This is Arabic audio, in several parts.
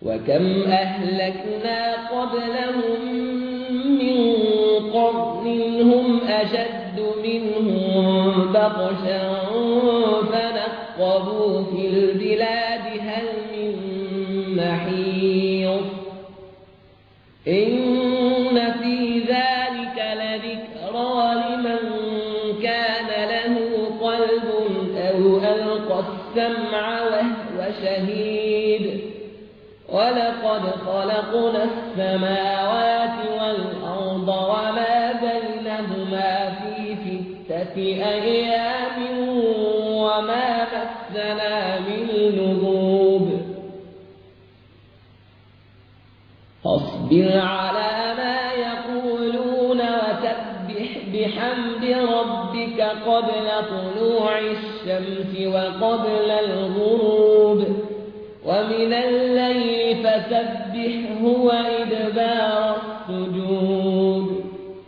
وكم أهلكنا قبلهم من قرن هم أشد منهم بطشا فنقبوا في البلاد هل من محيص إن في ذلك لذكرى لمن كان له قلب أو ألقى السمع وهو شهيد ولقد خلقنا السماوات والأرض وما بينهما في 6 أيام وما مسنا من لغوب فاصبر على ما يقولون وسبح بحمد ربك قبل طلوع الشمس وقبل الغروب ومن الليل فسبحه وإدبار السجود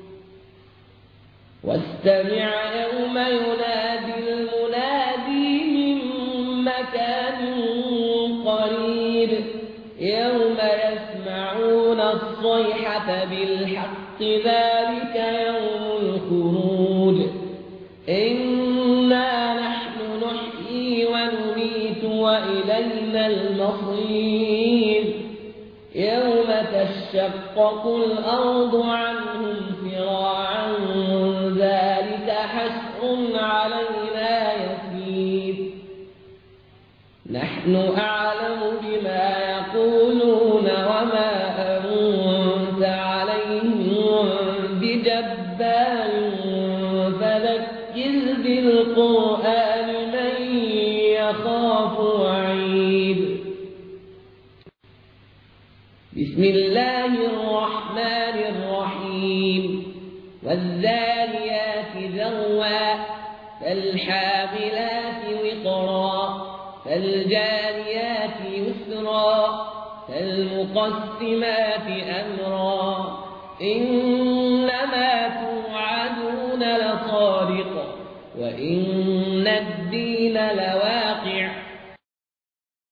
واستمع يوم ينادي المنادي من مكان قريب يوم يسمعون الصيحة بالحق ذلك يوم الخروج إنا نحن نحيي ونميت وإلينا المصير يوم تشقق الأرض عنهم سراعا ذلك حشر علينا يسير نحن أعلم بما يقولون وما أنت عليهم بجبار فذكر بالقرآن من يخاف وعيد بسم الله الرحمن الرحيم والذاريات ذروا فالحاملات وقرا فالجاريات يسرا فالمقسمات أمرا إنما توعدون لصادق وإن